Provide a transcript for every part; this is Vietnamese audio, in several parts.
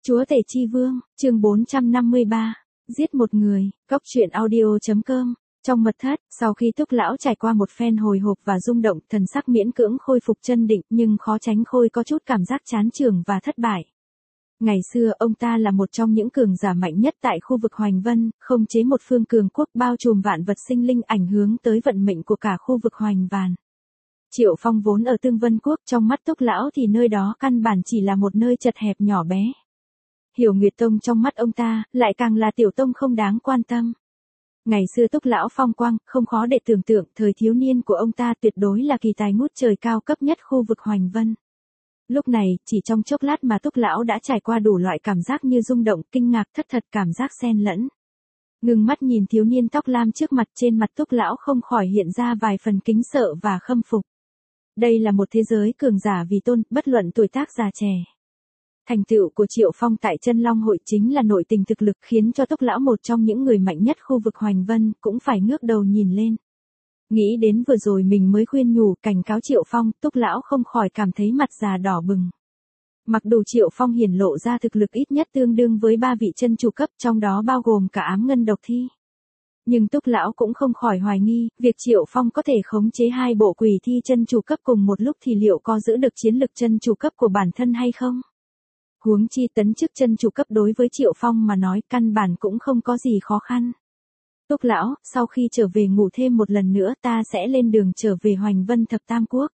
Chúa Tể Chi Vương, chương 453, giết một người, góc truyện audio.com. Trong mật thất, sau khi Túc lão trải qua một phen hồi hộp và rung động, thần sắc miễn cưỡng khôi phục chân định, nhưng khó tránh khỏi có chút cảm giác chán chường và thất bại. Ngày xưa, ông ta là một trong những cường giả mạnh nhất tại khu vực Hoành Vân, khống chế một phương cường quốc bao trùm vạn vật sinh linh, ảnh hưởng tới vận mệnh của cả khu vực Hoành Vàn. Triệu Phong vốn ở Tương Vân Quốc, trong mắt Túc lão thì nơi đó căn bản chỉ là một nơi chật hẹp nhỏ bé. Hiểu Nguyệt Tông trong mắt ông ta, lại càng là tiểu tông không đáng quan tâm. Ngày xưa Túc lão phong quang, không khó để tưởng tượng, thời thiếu niên của ông ta tuyệt đối là kỳ tài ngút trời cao cấp nhất khu vực Hoành Vân. Lúc này, chỉ trong chốc lát mà Túc lão đã trải qua đủ loại cảm giác như rung động, kinh ngạc, thất thật, cảm giác xen lẫn. Ngừng mắt nhìn thiếu niên tóc lam trước mặt, trên mặt Túc lão không khỏi hiện ra vài phần kính sợ và khâm phục. Đây là một thế giới cường giả vì tôn, bất luận tuổi tác già trẻ. Thành tựu của Triệu Phong tại Chân Long hội chính là nội tình thực lực, khiến cho Túc lão một trong những người mạnh nhất khu vực Hoành Vân cũng phải ngước đầu nhìn lên. Nghĩ đến vừa rồi mình mới khuyên nhủ, cảnh cáo Triệu Phong, Túc lão không khỏi cảm thấy mặt già đỏ bừng. Mặc dù Triệu Phong hiển lộ ra thực lực ít nhất tương đương với 3 vị chân chủ cấp, trong đó bao gồm cả ám ngân độc thi. Nhưng Túc lão cũng không khỏi hoài nghi, việc Triệu Phong có thể khống chế 2 bộ quỷ thi chân chủ cấp cùng một lúc thì liệu có giữ được chiến lực chân chủ cấp của bản thân hay không? Huống chi tấn chức chân chủ cấp đối với Triệu Phong mà nói căn bản cũng không có gì khó khăn. Túc lão, sau khi trở về ngủ thêm một lần nữa ta sẽ lên đường trở về Hoành Vân Thập Tam Quốc.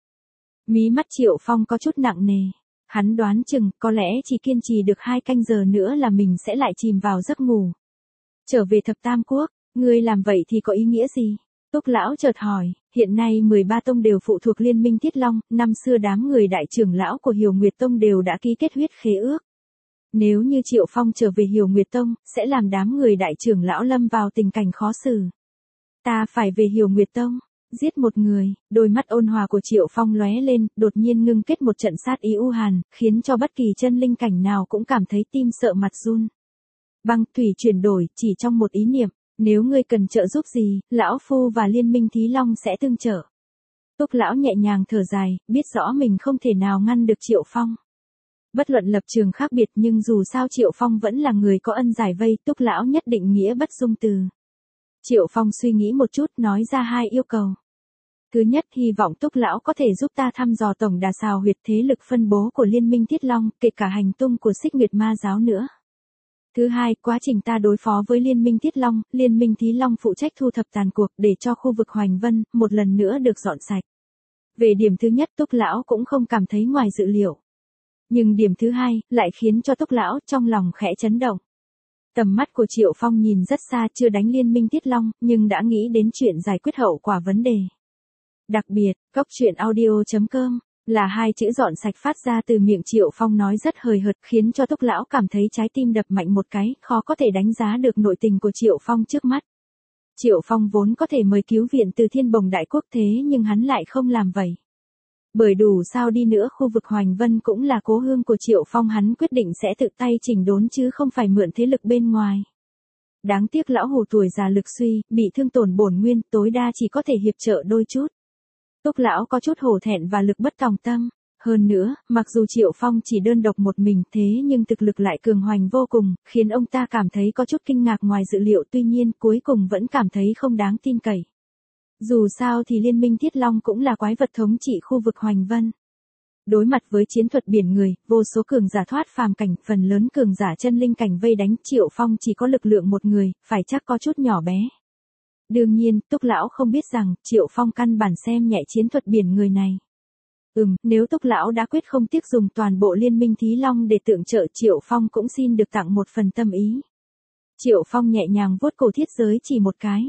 Mí mắt Triệu Phong có chút nặng nề. Hắn đoán chừng, có lẽ chỉ kiên trì được 2 canh giờ nữa là mình sẽ lại chìm vào giấc ngủ. Trở về Thập Tam Quốc, ngươi làm vậy thì có ý nghĩa gì? Túc lão chợt hỏi, hiện nay 13 tông đều phụ thuộc Liên minh Thiết Long, năm xưa đám người đại trưởng lão của Hiểu Nguyệt Tông đều đã ký kết huyết khế ước. Nếu như Triệu Phong trở về Hiểu Nguyệt Tông, sẽ làm đám người đại trưởng lão lâm vào tình cảnh khó xử. Ta phải về Hiểu Nguyệt Tông, giết một người, đôi mắt ôn hòa của Triệu Phong lóe lên, đột nhiên ngưng kết một trận sát ý u hàn, khiến cho bất kỳ chân linh cảnh nào cũng cảm thấy tim sợ mặt run. Băng thủy chuyển đổi, chỉ trong một ý niệm. Nếu ngươi cần trợ giúp gì, lão phu và Liên minh Thí Long sẽ tương trợ. Túc lão nhẹ nhàng thở dài, biết rõ mình không thể nào ngăn được Triệu Phong. Bất luận lập trường khác biệt nhưng dù sao Triệu Phong vẫn là người có ân giải vây, Túc lão nhất định nghĩa bất dung từ. Triệu Phong suy nghĩ một chút, nói ra 2 yêu cầu. Thứ nhất, hy vọng Túc lão có thể giúp ta thăm dò tổng đà xào huyệt thế lực phân bố của Liên minh Thiết Long, kể cả hành tung của Xích Nguyệt Ma giáo nữa. Thứ hai, quá trình ta đối phó với Liên minh Thiết Long, Liên minh Thí Long phụ trách thu thập tàn cuộc để cho khu vực Hoành Vân một lần nữa được dọn sạch. Về điểm thứ nhất Túc lão cũng không cảm thấy ngoài dự liệu. Nhưng điểm thứ hai lại khiến cho Túc lão trong lòng khẽ chấn động. Tầm mắt của Triệu Phong nhìn rất xa, chưa đánh Liên minh Thiết Long, nhưng đã nghĩ đến chuyện giải quyết hậu quả vấn đề. Đặc biệt, góc truyện audio.com là 2 chữ dọn sạch phát ra từ miệng Triệu Phong nói rất hời hợt, khiến cho Túc lão cảm thấy trái tim đập mạnh một cái, khó có thể đánh giá được nội tình của Triệu Phong trước mắt. Triệu Phong vốn có thể mời cứu viện từ Thiên Bồng Đại Quốc thế nhưng hắn lại không làm vậy. Bởi đủ sao đi nữa khu vực Hoành Vân cũng là cố hương của Triệu Phong, hắn quyết định sẽ tự tay chỉnh đốn chứ không phải mượn thế lực bên ngoài. Đáng tiếc lão hù tuổi già lực suy, bị thương tổn bổn nguyên, tối đa chỉ có thể hiệp trợ đôi chút. Túc lão có chút hổ thẹn và lực bất tòng tâm. Hơn nữa, mặc dù Triệu Phong chỉ đơn độc một mình thế nhưng thực lực lại cường hoành vô cùng, khiến ông ta cảm thấy có chút kinh ngạc ngoài dự liệu, tuy nhiên cuối cùng vẫn cảm thấy không đáng tin cậy. Dù sao thì Liên minh Thiết Long cũng là quái vật thống trị khu vực Hoành Vân. Đối mặt với chiến thuật biển người, vô số cường giả thoát phàm cảnh, phần lớn cường giả chân linh cảnh vây đánh, Triệu Phong chỉ có lực lượng một người, phải chắc có chút nhỏ bé. Đương nhiên, Túc lão không biết rằng, Triệu Phong căn bản xem nhẹ chiến thuật biển người này. Nếu Túc lão đã quyết không tiếc dùng toàn bộ Liên minh Thí Long để tượng trợ, Triệu Phong cũng xin được tặng một phần tâm ý. Triệu Phong nhẹ nhàng vuốt cổ thiết giới chỉ một cái.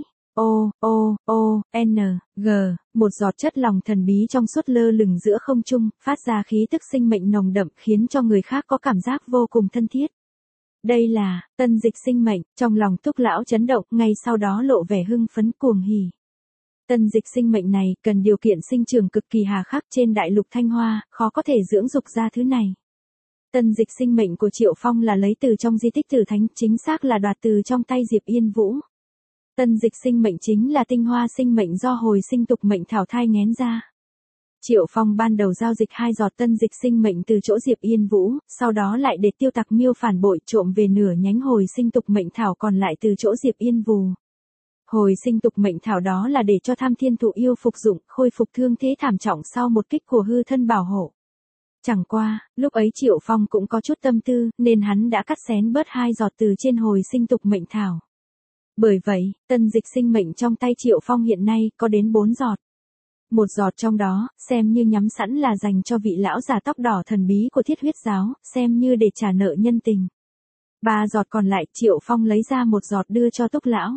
Một giọt chất lỏng thần bí trong suốt lơ lửng giữa không trung, phát ra khí tức sinh mệnh nồng đậm, khiến cho người khác có cảm giác vô cùng thân thiết. Đây là tân dịch sinh mệnh, trong lòng Túc lão chấn động, ngay sau đó lộ vẻ hưng phấn cuồng hỉ. Tân dịch sinh mệnh này cần điều kiện sinh trưởng cực kỳ hà khắc, trên đại lục Thanh Hoa, khó có thể dưỡng dục ra thứ này. Tân dịch sinh mệnh của Triệu Phong là lấy từ trong di tích Tử Thánh, chính xác là đoạt từ trong tay Diệp Yên Vũ. Tân dịch sinh mệnh chính là tinh hoa sinh mệnh do hồi sinh tục mệnh thảo thai nghén ra. Triệu Phong ban đầu giao dịch 2 giọt tân dịch sinh mệnh từ chỗ Diệp Yên Vũ, sau đó lại để tiêu tặc miêu phản bội trộm về nửa nhánh hồi sinh tục mệnh thảo còn lại từ chỗ Diệp Yên Vù. Hồi sinh tục mệnh thảo đó là để cho Tham Thiên Thụ yêu phục dụng, khôi phục thương thế thảm trọng sau một kích của hư thân bảo hộ. Chẳng qua, lúc ấy Triệu Phong cũng có chút tâm tư, nên hắn đã cắt xén bớt 2 giọt từ trên hồi sinh tục mệnh thảo. Bởi vậy, tân dịch sinh mệnh trong tay Triệu Phong hiện nay có đến 4 giọt. 1 giọt trong đó, xem như nhắm sẵn là dành cho vị lão già tóc đỏ thần bí của Thiết Huyết giáo, xem như để trả nợ nhân tình. 3 giọt còn lại, Triệu Phong lấy ra 1 giọt đưa cho Túc lão.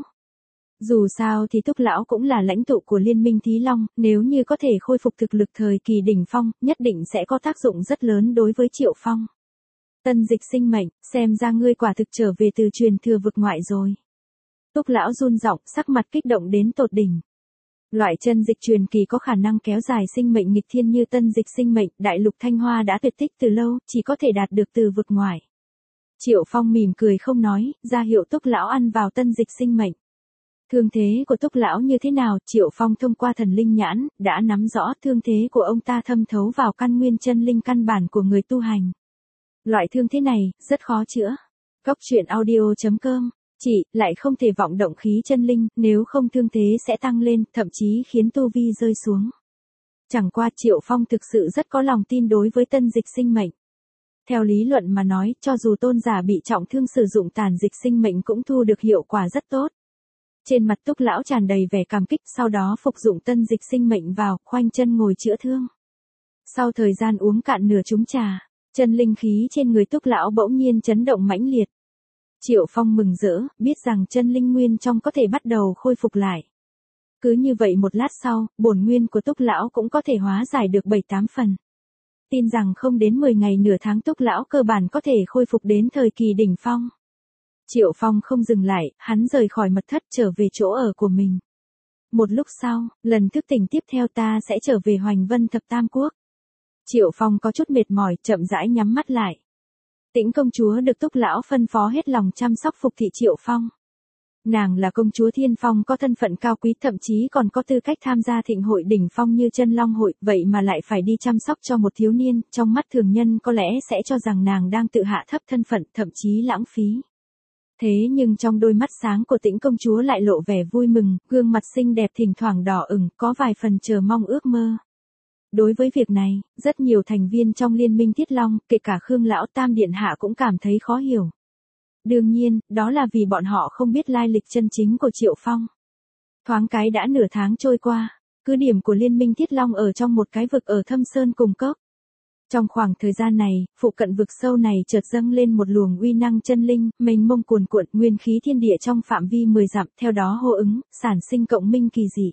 Dù sao thì Túc lão cũng là lãnh tụ của Liên minh Thí Long, nếu như có thể khôi phục thực lực thời kỳ đỉnh phong, nhất định sẽ có tác dụng rất lớn đối với Triệu Phong. Tân dịch sinh mệnh, xem ra ngươi quả thực trở về từ truyền thừa vực ngoại rồi. Túc lão run giọng, sắc mặt kích động đến tột đỉnh. Loại chân dịch truyền kỳ có khả năng kéo dài sinh mệnh nghịch thiên như tân dịch sinh mệnh, đại lục Thanh Hoa đã tuyệt tích từ lâu, chỉ có thể đạt được từ vực ngoài. Triệu Phong mỉm cười không nói, ra hiệu Túc lão ăn vào tân dịch sinh mệnh. Thương thế của Túc lão như thế nào, Triệu Phong thông qua thần linh nhãn, đã nắm rõ thương thế của ông ta thâm thấu vào căn nguyên chân linh căn bản của người tu hành. Loại thương thế này, rất khó chữa. Cốc truyện audio.com, chị, lại không thể vọng động khí chân linh, nếu không thương thế sẽ tăng lên, thậm chí khiến tu vi rơi xuống. Chẳng qua Triệu Phong thực sự rất có lòng tin đối với tân dịch sinh mệnh. Theo lý luận mà nói, cho dù tôn giả bị trọng thương sử dụng tàn dịch sinh mệnh cũng thu được hiệu quả rất tốt. Trên mặt Túc lão tràn đầy vẻ cảm kích, sau đó phục dụng tân dịch sinh mệnh vào, khoanh chân ngồi chữa thương. Sau thời gian uống cạn nửa chung trà, chân linh khí trên người Túc lão bỗng nhiên chấn động mãnh liệt. Triệu Phong mừng rỡ, biết rằng chân linh nguyên trong có thể bắt đầu khôi phục lại. Cứ như vậy một lát sau, bổn nguyên của Túc lão cũng có thể hóa giải được 7-8 phần. Tin rằng không đến 10 ngày nửa tháng Túc lão cơ bản có thể khôi phục đến thời kỳ đỉnh phong. Triệu Phong không dừng lại, hắn rời khỏi mật thất trở về chỗ ở của mình. Một lúc sau, lần thức tỉnh tiếp theo ta sẽ trở về Hoành Vân Thập Tam Quốc. Triệu Phong có chút mệt mỏi, chậm rãi nhắm mắt lại. Tĩnh công chúa được Túc lão phân phó hết lòng chăm sóc phục thị Triệu Phong. Nàng là công chúa Thiên Phong, có thân phận cao quý, thậm chí còn có tư cách tham gia thịnh hội đỉnh phong như Chân Long hội, vậy mà lại phải đi chăm sóc cho một thiếu niên, trong mắt thường nhân có lẽ sẽ cho rằng nàng đang tự hạ thấp thân phận, thậm chí lãng phí. Thế nhưng trong đôi mắt sáng của Tĩnh công chúa lại lộ vẻ vui mừng, gương mặt xinh đẹp thỉnh thoảng đỏ ửng, có vài phần chờ mong ước mơ. Đối với việc này, rất nhiều thành viên trong Liên minh Thiết Long, kể cả Khương lão tam điện hạ cũng cảm thấy khó hiểu. Đương nhiên, đó là vì bọn họ không biết lai lịch chân chính của Triệu Phong. Thoáng cái đã nửa tháng trôi qua, cứ điểm của Liên minh Thiết Long ở trong một cái vực ở Thâm Sơn Cùng Cốc. Trong khoảng thời gian này, phụ cận vực sâu này chợt dâng lên một luồng uy năng chân linh, mênh mông cuồn cuộn, nguyên khí thiên địa trong phạm vi 10 dặm, theo đó hô ứng, sản sinh cộng minh kỳ dị.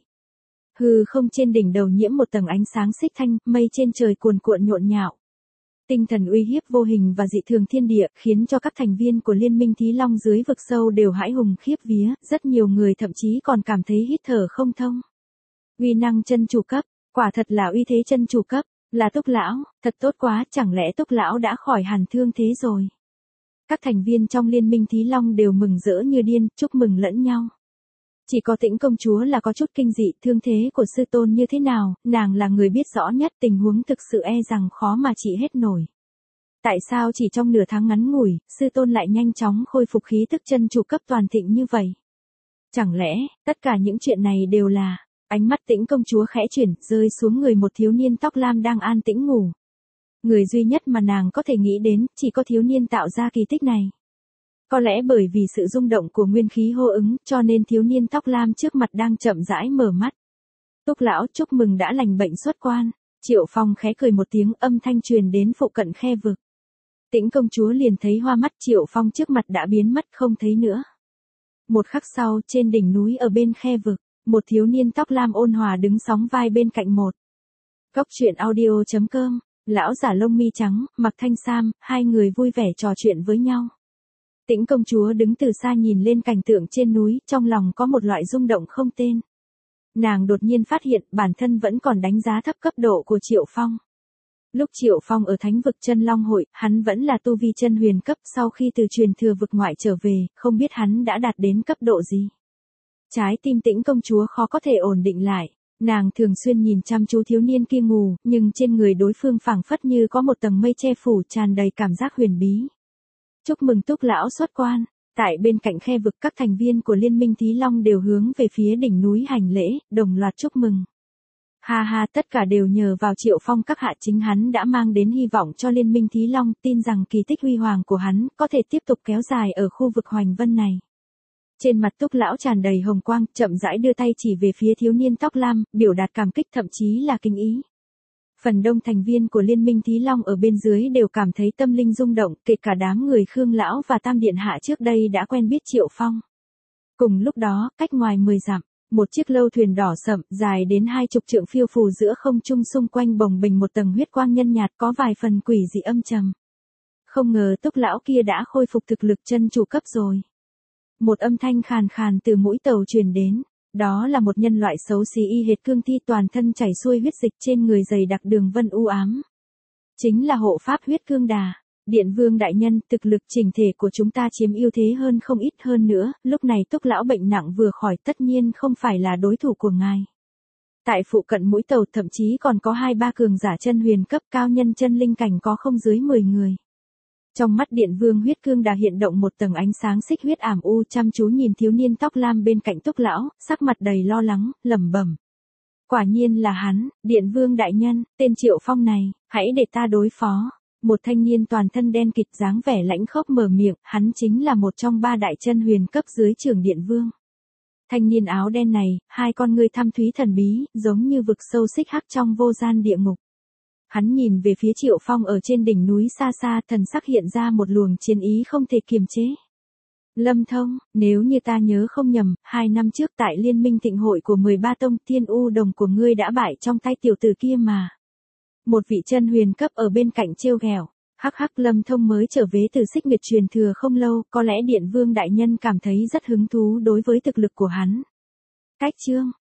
Hư không trên đỉnh đầu nhiễm một tầng ánh sáng xích thanh, mây trên trời cuồn cuộn nhộn nhạo. Tinh thần uy hiếp vô hình và dị thường thiên địa, khiến cho các thành viên của Liên minh Thí Long dưới vực sâu đều hãi hùng khiếp vía, rất nhiều người thậm chí còn cảm thấy hít thở không thông. Uy năng chân chủ cấp, quả thật là uy thế chân chủ cấp, là Túc lão, thật tốt quá, chẳng lẽ Túc lão đã khỏi hẳn thương thế rồi. Các thành viên trong Liên minh Thí Long đều mừng rỡ như điên, chúc mừng lẫn nhau. Chỉ có Tĩnh công chúa là có chút kinh dị, thương thế của sư tôn như thế nào, nàng là người biết rõ nhất, tình huống thực sự e rằng khó mà trị hết nổi. Tại sao chỉ trong nửa tháng ngắn ngủi, sư tôn lại nhanh chóng khôi phục khí tức chân chủ cấp toàn thịnh như vậy? Chẳng lẽ, tất cả những chuyện này đều là... Ánh mắt Tĩnh công chúa khẽ chuyển, rơi xuống người một thiếu niên tóc lam đang an tĩnh ngủ. Người duy nhất mà nàng có thể nghĩ đến, chỉ có thiếu niên tạo ra kỳ tích này. Có lẽ bởi vì sự rung động của nguyên khí hô ứng, cho nên thiếu niên tóc lam trước mặt đang chậm rãi mở mắt. Túc lão, chúc mừng đã lành bệnh xuất quan. Triệu Phong khẽ cười một tiếng, âm thanh truyền đến phụ cận khe vực. Tĩnh công chúa liền thấy hoa mắt, Triệu Phong trước mặt đã biến mất không thấy nữa. Một khắc sau, trên đỉnh núi ở bên khe vực, một thiếu niên tóc lam ôn hòa đứng sóng vai bên cạnh một. Cốc truyện audio.com, lão giả lông mi trắng, mặc thanh sam, hai người vui vẻ trò chuyện với nhau. Tĩnh công chúa đứng từ xa nhìn lên cảnh tượng trên núi, trong lòng có một loại rung động không tên. Nàng đột nhiên phát hiện bản thân vẫn còn đánh giá thấp cấp độ của Triệu Phong. Lúc Triệu Phong ở thánh vực Chân Long hội, hắn vẫn là tu vi chân huyền cấp, sau khi từ truyền thừa vực ngoại trở về, không biết hắn đã đạt đến cấp độ gì. Trái tim Tĩnh công chúa khó có thể ổn định lại, Nàng thường xuyên nhìn chăm chú thiếu niên kia ngủ, nhưng trên người đối phương phảng phất như có một tầng mây che phủ tràn đầy cảm giác huyền bí. Chúc mừng Túc lão xuất quan. Tại bên cạnh khe vực các thành viên của Liên minh Thí Long đều hướng về phía đỉnh núi hành lễ, đồng loạt chúc mừng. Ha ha, tất cả đều nhờ vào Triệu Phong các hạ, chính hắn đã mang đến hy vọng cho Liên minh Thí Long, tin rằng kỳ tích huy hoàng của hắn có thể tiếp tục kéo dài ở khu vực Hoành Vân này. Trên mặt Túc lão tràn đầy hồng quang, chậm rãi đưa tay chỉ về phía thiếu niên tóc lam, biểu đạt cảm kích thậm chí là kinh ý. Phần đông thành viên của Liên minh Thí Long ở bên dưới đều cảm thấy tâm linh rung động, kể cả đám người Khương lão và Tam điện hạ trước đây đã quen biết Triệu Phong. Cùng lúc đó, cách ngoài 10 dặm, một chiếc lâu thuyền đỏ sậm, dài đến 20 trượng phiêu phù giữa không trung, xung quanh bồng bềnh một tầng huyết quang nhân nhạt có vài phần quỷ dị âm trầm. Không ngờ Túc lão kia đã khôi phục thực lực chân chủ cấp rồi. Một âm thanh khàn khàn từ mũi tàu truyền đến. Đó là một nhân loại xấu xí y hệt cương thi, toàn thân chảy xuôi huyết dịch, trên người dày đặc đường vân u ám. Chính là hộ pháp huyết cương đà. Điện vương đại nhân, thực lực chỉnh thể của chúng ta chiếm ưu thế hơn không ít, hơn nữa, lúc này Túc lão bệnh nặng vừa khỏi, tất nhiên không phải là đối thủ của ngài. Tại phụ cận mũi tàu thậm chí còn có 2-3 cường giả chân huyền cấp, cao nhân chân linh cảnh có không dưới 10 người. Trong mắt điện vương huyết cương đà hiện động một tầng ánh sáng xích huyết ảm u, chăm chú nhìn thiếu niên tóc lam bên cạnh Túc lão, sắc mặt đầy lo lắng, lẩm bẩm. Quả nhiên là hắn, điện vương đại nhân, tên Triệu Phong này, hãy để ta đối phó. Một thanh niên toàn thân đen kịt, dáng vẻ lãnh khốc mở miệng, hắn chính là một trong 3 đại chân huyền cấp dưới trưởng điện vương. Thanh niên áo đen này, hai con ngươi thâm thúy thần bí, giống như vực sâu xích hắc trong vô gian địa ngục. Hắn nhìn về phía Triệu Phong ở trên đỉnh núi xa xa, thần sắc hiện ra một luồng chiến ý không thể kiềm chế. Lâm Thông, nếu như ta nhớ không nhầm, 2 năm trước tại Liên minh thịnh hội của 13 tông, Thiên U đồng của ngươi đã bại trong tay tiểu tử kia mà. Một vị chân huyền cấp ở bên cạnh trêu ghẹo. Hắc hắc, Lâm Thông mới trở về từ xích nguyệt truyền thừa không lâu, có lẽ điện vương đại nhân cảm thấy rất hứng thú đối với thực lực của hắn. Cách chương